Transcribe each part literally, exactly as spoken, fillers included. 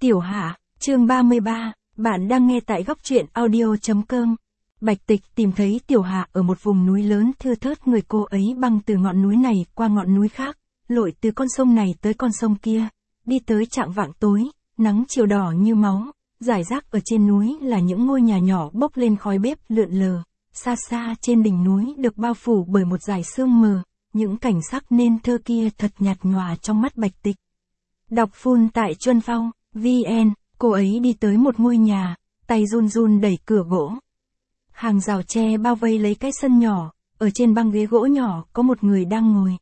Tiểu Hạ, chương ba mươi ba, bạn đang nghe tại góc truyện audio chấm com. Bạch Tịch tìm thấy Tiểu Hạ ở một vùng núi lớn thưa thớt, người cô ấy băng từ ngọn núi này qua ngọn núi khác, lội từ con sông này tới con sông kia, đi tới chạng vạng tối, nắng chiều đỏ như máu, rải rác ở trên núi là những ngôi nhà nhỏ bốc lên khói bếp lượn lờ, xa xa trên đỉnh núi được bao phủ bởi một dải sương mờ, những cảnh sắc nên thơ kia thật nhạt nhòa trong mắt Bạch Tịch. Đọc full tại Chuân Phong, vê en, cô ấy đi tới một ngôi nhà, tay run run đẩy cửa gỗ. Hàng rào tre bao vây lấy cái sân nhỏ, ở trên băng ghế gỗ nhỏ có một người đang ngồi.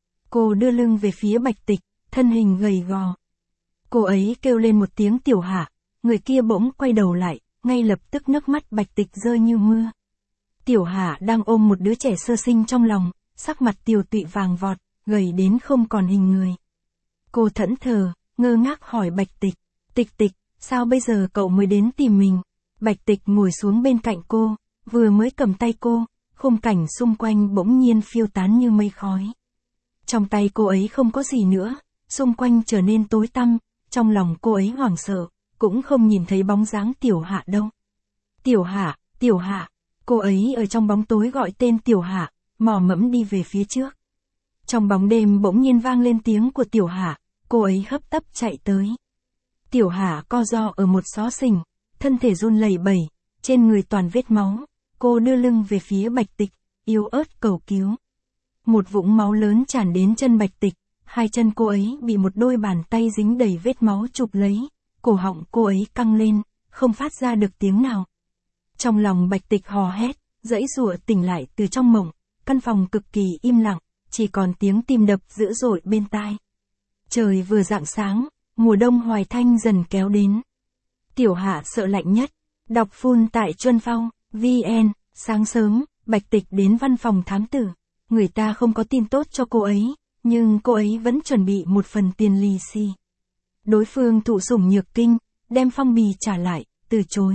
Cô đưa lưng về phía Bạch Tịch, thân hình gầy gò. Cô ấy kêu lên một tiếng Tiểu Hạ, người kia bỗng quay đầu lại, ngay lập tức nước mắt Bạch Tịch rơi như mưa. Tiểu Hạ đang ôm một đứa trẻ sơ sinh trong lòng, sắc mặt tiều tụy vàng vọt, gầy đến không còn hình người. Cô thẫn thờ, ngơ ngác hỏi Bạch Tịch, Tịch Tịch, sao bây giờ cậu mới đến tìm mình? Bạch Tịch ngồi xuống bên cạnh cô, vừa mới cầm tay cô, khung cảnh xung quanh bỗng nhiên phiêu tán như mây khói. Trong tay cô ấy không có gì nữa, xung quanh trở nên tối tăm, trong lòng cô ấy hoảng sợ, cũng không nhìn thấy bóng dáng Tiểu Hạ đâu. Tiểu Hạ, Tiểu Hạ, cô ấy ở trong bóng tối gọi tên Tiểu Hạ, mò mẫm đi về phía trước. Trong bóng đêm bỗng nhiên vang lên tiếng của Tiểu Hạ, cô ấy hấp tấp chạy tới. Tiểu Hạ co ro ở một xó xỉnh, thân thể run lẩy bẩy, trên người toàn vết máu, cô đưa lưng về phía Bạch Tịch, yếu ớt cầu cứu. Một vũng máu lớn tràn đến chân Bạch Tịch, hai chân cô ấy bị một đôi bàn tay dính đầy vết máu chụp lấy, cổ họng cô ấy căng lên, không phát ra được tiếng nào. Trong lòng Bạch Tịch hò hét, giãy giụa tỉnh lại từ trong mộng, căn phòng cực kỳ im lặng, chỉ còn tiếng tim đập dữ dội bên tai. Trời vừa rạng sáng, mùa đông Hoài Thanh dần kéo đến. Tiểu Hạ sợ lạnh nhất, đọc full tại Chuân Phong, vê en, sáng sớm, Bạch Tịch đến văn phòng thám tử, người ta không có tin tốt cho cô ấy, nhưng cô ấy vẫn chuẩn bị một phần tiền lì xì. Đối phương thụ sủng nhược kinh, đem phong bì trả lại, từ chối.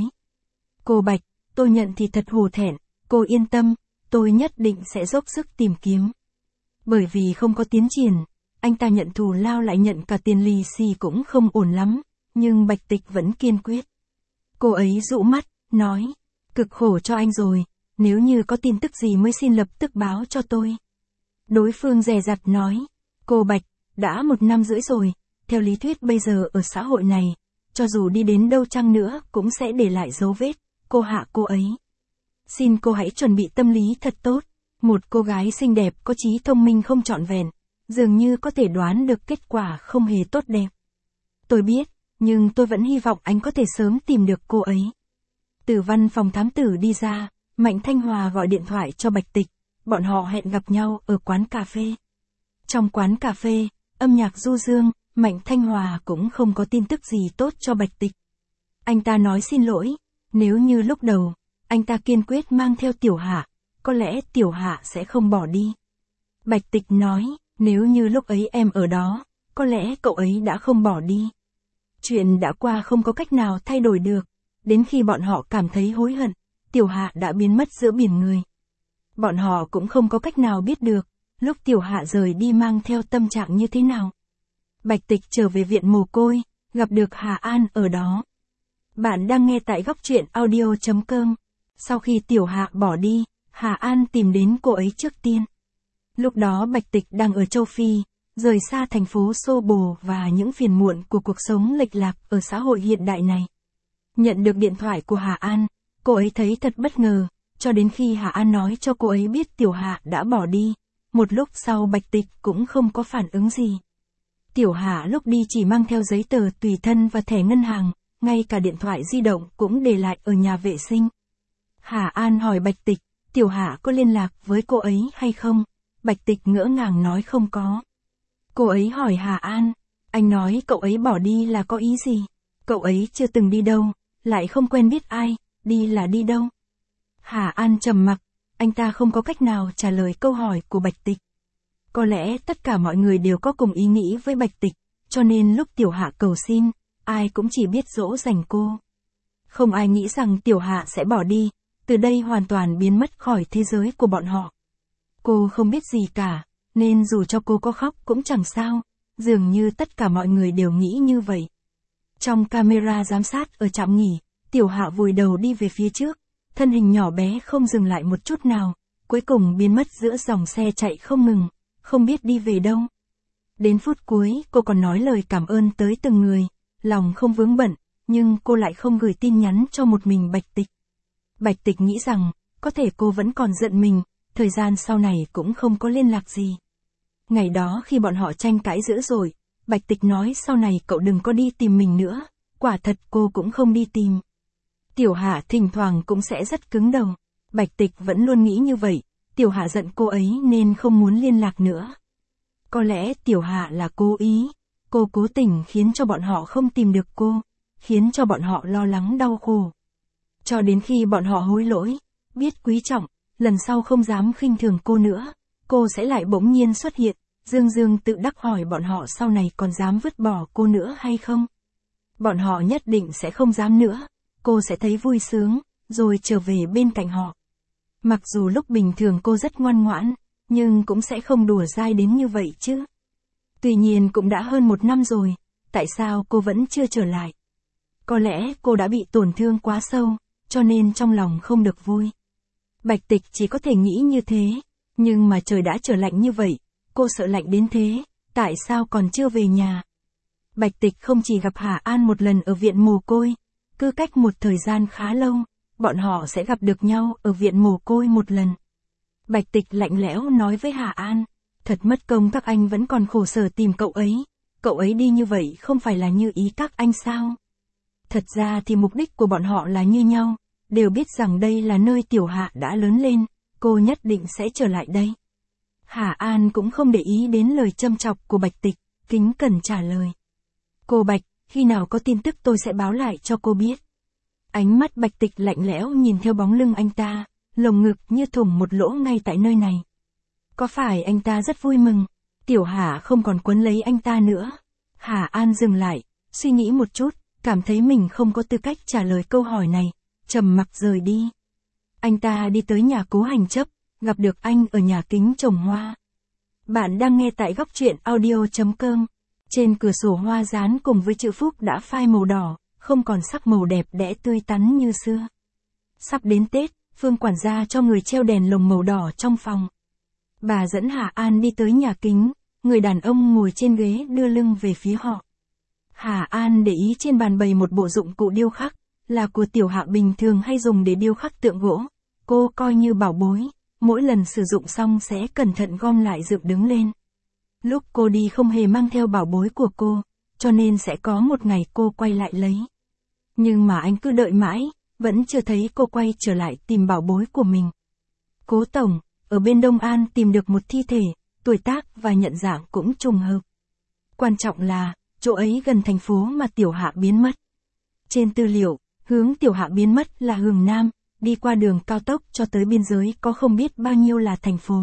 Cô Bạch, tôi nhận thì thật hổ thẹn, cô yên tâm, tôi nhất định sẽ dốc sức tìm kiếm. Bởi vì không có tiến triển, anh ta nhận thù lao lại nhận cả tiền lì xì cũng không ổn lắm, nhưng Bạch Tịch vẫn kiên quyết. Cô ấy dụ mắt, nói, cực khổ cho anh rồi, nếu như có tin tức gì mới xin lập tức báo cho tôi. Đối phương dè dặt nói, cô Bạch, đã một năm rưỡi rồi, theo lý thuyết bây giờ ở xã hội này, cho dù đi đến đâu chăng nữa cũng sẽ để lại dấu vết, cô hạ cô ấy. Xin cô hãy chuẩn bị tâm lý thật tốt, một cô gái xinh đẹp có trí thông minh không trọn vẹn, dường như có thể đoán được kết quả không hề tốt đẹp. Tôi biết, nhưng tôi vẫn hy vọng anh có thể sớm tìm được cô ấy. Từ văn phòng thám tử đi ra, Mạnh Thanh Hòa gọi điện thoại cho Bạch Tịch, bọn họ hẹn gặp nhau ở quán cà phê. Trong quán cà phê, âm nhạc du dương, Mạnh Thanh Hòa cũng không có tin tức gì tốt cho Bạch Tịch. Anh ta nói xin lỗi, nếu như lúc đầu, anh ta kiên quyết mang theo Tiểu Hạ, có lẽ Tiểu Hạ sẽ không bỏ đi. Bạch Tịch nói, nếu như lúc ấy em ở đó, có lẽ cậu ấy đã không bỏ đi. Chuyện đã qua không có cách nào thay đổi được, đến khi bọn họ cảm thấy hối hận, Tiểu Hạ đã biến mất giữa biển người. Bọn họ cũng không có cách nào biết được, lúc Tiểu Hạ rời đi mang theo tâm trạng như thế nào. Bạch Tịch trở về viện mồ côi, gặp được Hà An ở đó. Bạn đang nghe tại góc truyện audio chấm com. Sau khi Tiểu Hạ bỏ đi, Hà An tìm đến cô ấy trước tiên. Lúc đó Bạch Tịch đang ở châu Phi, rời xa thành phố xô bồ và những phiền muộn của cuộc sống lệch lạc ở xã hội hiện đại này. Nhận được điện thoại của Hà An, cô ấy thấy thật bất ngờ, cho đến khi Hà An nói cho cô ấy biết Tiểu Hạ đã bỏ đi. Một lúc sau Bạch Tịch cũng không có phản ứng gì. Tiểu Hạ lúc đi chỉ mang theo giấy tờ tùy thân và thẻ ngân hàng, ngay cả điện thoại di động cũng để lại ở nhà vệ sinh. Hà An hỏi Bạch Tịch, Tiểu Hạ có liên lạc với cô ấy hay không? Bạch Tịch ngỡ ngàng nói không có. Cô ấy hỏi Hà An, anh nói cậu ấy bỏ đi là có ý gì? Cậu ấy chưa từng đi đâu, lại không quen biết ai, đi là đi đâu? Hà An trầm mặc, anh ta không có cách nào trả lời câu hỏi của Bạch Tịch. Có lẽ tất cả mọi người đều có cùng ý nghĩ với Bạch Tịch, cho nên lúc Tiểu Hạ cầu xin, ai cũng chỉ biết dỗ dành cô. Không ai nghĩ rằng Tiểu Hạ sẽ bỏ đi, từ đây hoàn toàn biến mất khỏi thế giới của bọn họ. Cô không biết gì cả, nên dù cho cô có khóc cũng chẳng sao, dường như tất cả mọi người đều nghĩ như vậy. Trong camera giám sát ở trạm nghỉ, Tiểu Hạ vùi đầu đi về phía trước, thân hình nhỏ bé không dừng lại một chút nào, cuối cùng biến mất giữa dòng xe chạy không ngừng, không biết đi về đâu. Đến phút cuối, cô còn nói lời cảm ơn tới từng người, lòng không vướng bận, nhưng cô lại không gửi tin nhắn cho một mình Bạch Tịch. Bạch Tịch nghĩ rằng, có thể cô vẫn còn giận mình, thời gian sau này cũng không có liên lạc gì. Ngày đó khi bọn họ tranh cãi dữ dội, Bạch Tịch nói sau này cậu đừng có đi tìm mình nữa, quả thật cô cũng không đi tìm. Tiểu Hạ thỉnh thoảng cũng sẽ rất cứng đầu, Bạch Tịch vẫn luôn nghĩ như vậy, Tiểu Hạ giận cô ấy nên không muốn liên lạc nữa. Có lẽ Tiểu Hạ là cố ý, cô cố tình khiến cho bọn họ không tìm được cô, khiến cho bọn họ lo lắng đau khổ. Cho đến khi bọn họ hối lỗi, biết quý trọng, lần sau không dám khinh thường cô nữa, cô sẽ lại bỗng nhiên xuất hiện, dương dương tự đắc hỏi bọn họ sau này còn dám vứt bỏ cô nữa hay không. Bọn họ nhất định sẽ không dám nữa, cô sẽ thấy vui sướng, rồi trở về bên cạnh họ. Mặc dù lúc bình thường cô rất ngoan ngoãn, nhưng cũng sẽ không đùa dai đến như vậy chứ. Tuy nhiên cũng đã hơn một năm rồi, tại sao cô vẫn chưa trở lại? Có lẽ cô đã bị tổn thương quá sâu, cho nên trong lòng không được vui. Bạch Tịch chỉ có thể nghĩ như thế, nhưng mà trời đã trở lạnh như vậy, cô sợ lạnh đến thế, tại sao còn chưa về nhà? Bạch Tịch không chỉ gặp Hà An một lần ở viện mồ côi, cứ cách một thời gian khá lâu, bọn họ sẽ gặp được nhau ở viện mồ côi một lần. Bạch Tịch lạnh lẽo nói với Hà An, thật mất công các anh vẫn còn khổ sở tìm cậu ấy, cậu ấy đi như vậy không phải là như ý các anh sao? Thật ra thì mục đích của bọn họ là như nhau, đều biết rằng đây là nơi Tiểu Hạ đã lớn lên, cô nhất định sẽ trở lại đây. Hà An cũng không để ý đến lời châm chọc của Bạch Tịch, kính cẩn trả lời. Cô Bạch, khi nào có tin tức tôi sẽ báo lại cho cô biết. Ánh mắt Bạch Tịch lạnh lẽo nhìn theo bóng lưng anh ta, lồng ngực như thủng một lỗ ngay tại nơi này. Có phải anh ta rất vui mừng, Tiểu Hạ không còn quấn lấy anh ta nữa? Hà An dừng lại, suy nghĩ một chút, cảm thấy mình không có tư cách trả lời câu hỏi này, trầm mặc rời đi. Anh ta đi tới nhà Cố Hành Chấp, gặp được anh ở nhà kính trồng hoa. Bạn đang nghe tại góc truyện audio chấm com. Trên cửa sổ hoa dán cùng với chữ Phúc đã phai màu đỏ, không còn sắc màu đẹp đẽ tươi tắn như xưa. Sắp đến Tết, Phương quản gia cho người treo đèn lồng màu đỏ trong phòng. Bà dẫn Hà An đi tới nhà kính, người đàn ông ngồi trên ghế đưa lưng về phía họ. Hà An để ý trên bàn bày một bộ dụng cụ điêu khắc, là của Tiểu Hạ bình thường hay dùng để điêu khắc tượng gỗ. Cô coi như bảo bối, mỗi lần sử dụng xong sẽ cẩn thận gom lại dựng đứng lên. Lúc cô đi không hề mang theo bảo bối của cô, cho nên sẽ có một ngày cô quay lại lấy. Nhưng mà anh cứ đợi mãi, vẫn chưa thấy cô quay trở lại tìm bảo bối của mình. Cố tổng, ở bên Đông An tìm được một thi thể, tuổi tác và nhận dạng cũng trùng hợp. Quan trọng là, chỗ ấy gần thành phố mà Tiểu Hạ biến mất. Trên tư liệu, hướng Tiểu Hạ biến mất là hướng Nam, đi qua đường cao tốc cho tới biên giới có không biết bao nhiêu là thành phố.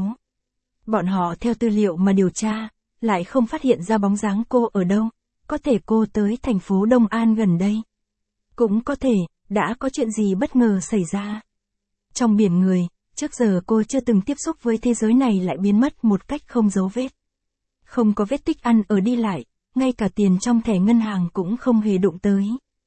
Bọn họ theo tư liệu mà điều tra, lại không phát hiện ra bóng dáng cô ở đâu, có thể cô tới thành phố Đông An gần đây. Cũng có thể, đã có chuyện gì bất ngờ xảy ra. Trong biển người, trước giờ cô chưa từng tiếp xúc với thế giới này lại biến mất một cách không dấu vết. Không có vết tích ăn ở đi lại, ngay cả tiền trong thẻ ngân hàng cũng không hề đụng tới.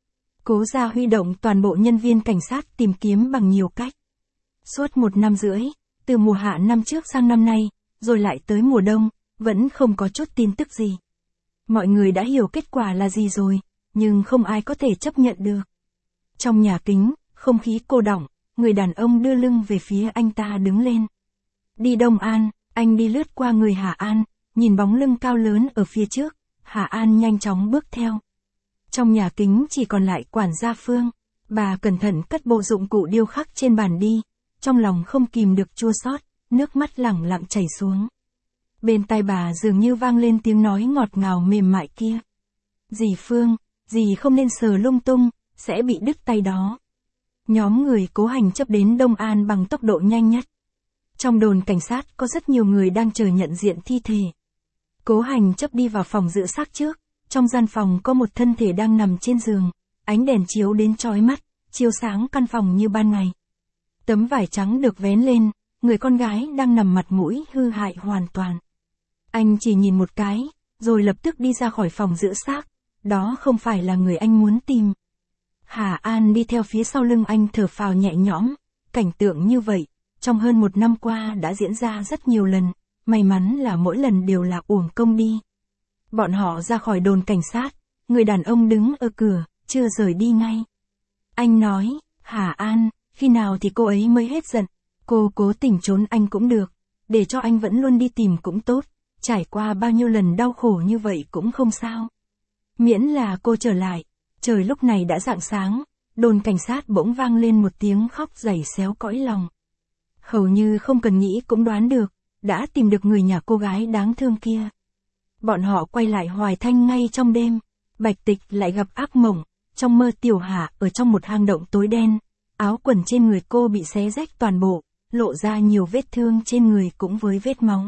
Cố gia huy động toàn bộ nhân viên cảnh sát tìm kiếm bằng nhiều cách. Suốt một năm rưỡi, từ mùa hạ năm trước sang năm nay, rồi lại tới mùa đông, vẫn không có chút tin tức gì. Mọi người đã hiểu kết quả là gì rồi, nhưng không ai có thể chấp nhận được. Trong nhà kính, không khí cô đọng, người đàn ông đưa lưng về phía anh ta đứng lên. Đi Đông An, anh đi lướt qua người Hà An, nhìn bóng lưng cao lớn ở phía trước, Hà An nhanh chóng bước theo. Trong nhà kính chỉ còn lại quản gia Phương, bà cẩn thận cất bộ dụng cụ điêu khắc trên bàn đi, trong lòng không kìm được chua xót, nước mắt lẳng lặng chảy xuống. Bên tai bà dường như vang lên tiếng nói ngọt ngào mềm mại kia. Dì Phương, dì không nên sờ lung tung, sẽ bị đứt tay đó. Nhóm người Cố Hành Chấp đến Đông An bằng tốc độ nhanh nhất. Trong đồn cảnh sát có rất nhiều người đang chờ nhận diện thi thể. Cố Hành Chấp đi vào phòng giữ xác trước, trong gian phòng có một thân thể đang nằm trên giường, ánh đèn chiếu đến chói mắt, chiếu sáng căn phòng như ban ngày. Tấm vải trắng được vén lên, người con gái đang nằm mặt mũi hư hại hoàn toàn. Anh chỉ nhìn một cái, rồi lập tức đi ra khỏi phòng giữ xác, đó không phải là người anh muốn tìm. Hà An đi theo phía sau lưng anh thở phào nhẹ nhõm, cảnh tượng như vậy, trong hơn một năm qua đã diễn ra rất nhiều lần, may mắn là mỗi lần đều là uổng công đi. Bọn họ ra khỏi đồn cảnh sát, người đàn ông đứng ở cửa, chưa rời đi ngay. Anh nói, Hà An, khi nào thì cô ấy mới hết giận, cô cố tình trốn anh cũng được, để cho anh vẫn luôn đi tìm cũng tốt, trải qua bao nhiêu lần đau khổ như vậy cũng không sao. Miễn là cô trở lại. Trời lúc này đã rạng sáng, đồn cảnh sát bỗng vang lên một tiếng khóc dày xéo cõi lòng. Hầu như không cần nghĩ cũng đoán được, đã tìm được người nhà cô gái đáng thương kia. Bọn họ quay lại Hoài Thanh ngay trong đêm, Bạch Tịch lại gặp ác mộng, trong mơ Tiểu Hạ ở trong một hang động tối đen, áo quần trên người cô bị xé rách toàn bộ, lộ ra nhiều vết thương trên người cũng với vết máu.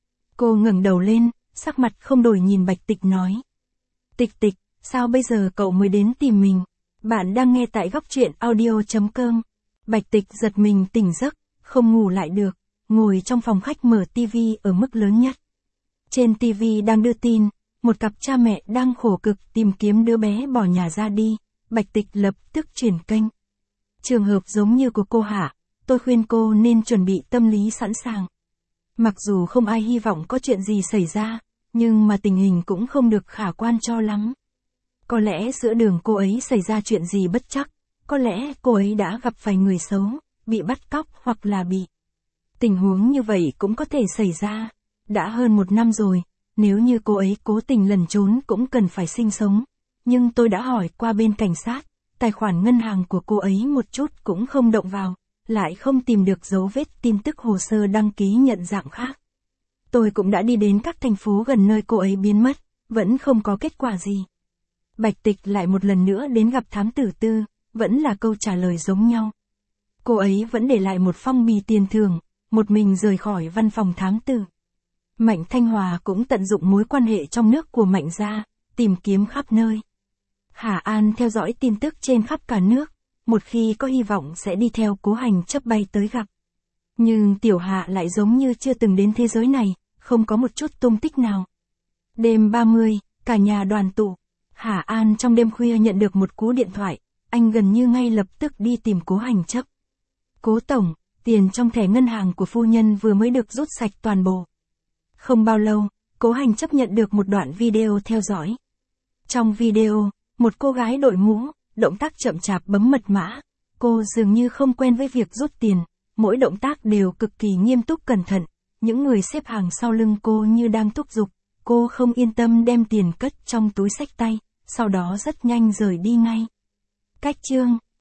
Cô ngẩng đầu lên, sắc mặt không đổi nhìn Bạch Tịch nói. Tịch Tịch, sao bây giờ cậu mới đến tìm mình? Bạn đang nghe tại góc truyện audio.com. Bạch Tịch giật mình tỉnh giấc, không ngủ lại được, ngồi trong phòng khách mở tivi ở mức lớn nhất. Trên tivi đang đưa tin, một cặp cha mẹ đang khổ cực tìm kiếm đứa bé bỏ nhà ra đi, Bạch Tịch lập tức chuyển kênh. Trường hợp giống như của cô Hạ, tôi khuyên cô nên chuẩn bị tâm lý sẵn sàng. Mặc dù không ai hy vọng có chuyện gì xảy ra, nhưng mà tình hình cũng không được khả quan cho lắm. Có lẽ giữa đường cô ấy xảy ra chuyện gì bất trắc, có lẽ cô ấy đã gặp phải người xấu, bị bắt cóc hoặc là bị. Tình huống như vậy cũng có thể xảy ra. Đã hơn một năm rồi, nếu như cô ấy cố tình lẩn trốn cũng cần phải sinh sống. Nhưng tôi đã hỏi qua bên cảnh sát, tài khoản ngân hàng của cô ấy một chút cũng không động vào, lại không tìm được dấu vết tin tức hồ sơ đăng ký nhận dạng khác. Tôi cũng đã đi đến các thành phố gần nơi cô ấy biến mất, vẫn không có kết quả gì. Bạch Tịch lại một lần nữa đến gặp thám tử Tư, vẫn là câu trả lời giống nhau. Cô ấy vẫn để lại một phong bì tiền thưởng, một mình rời khỏi văn phòng thám tử. Mạnh Thanh Hòa cũng tận dụng mối quan hệ trong nước của Mạnh gia, tìm kiếm khắp nơi. Hà An theo dõi tin tức trên khắp cả nước, một khi có hy vọng sẽ đi theo Cố Hành Chấp bay tới gặp. Nhưng Tiểu Hạ lại giống như chưa từng đến thế giới này, không có một chút tung tích nào. Đêm ba mươi, cả nhà đoàn tụ. Hà An trong đêm khuya nhận được một cú điện thoại, anh gần như ngay lập tức đi tìm Cố Hành Chấp. Cố tổng, tiền trong thẻ ngân hàng của phu nhân vừa mới được rút sạch toàn bộ. Không bao lâu, Cố Hành Chấp nhận được một đoạn video theo dõi. Trong video, một cô gái đội mũ, động tác chậm chạp bấm mật mã. Cô dường như không quen với việc rút tiền, mỗi động tác đều cực kỳ nghiêm túc cẩn thận. Những người xếp hàng sau lưng cô như đang thúc giục. Cô không yên tâm đem tiền cất trong túi xách tay, sau đó rất nhanh rời đi ngay. Cách chương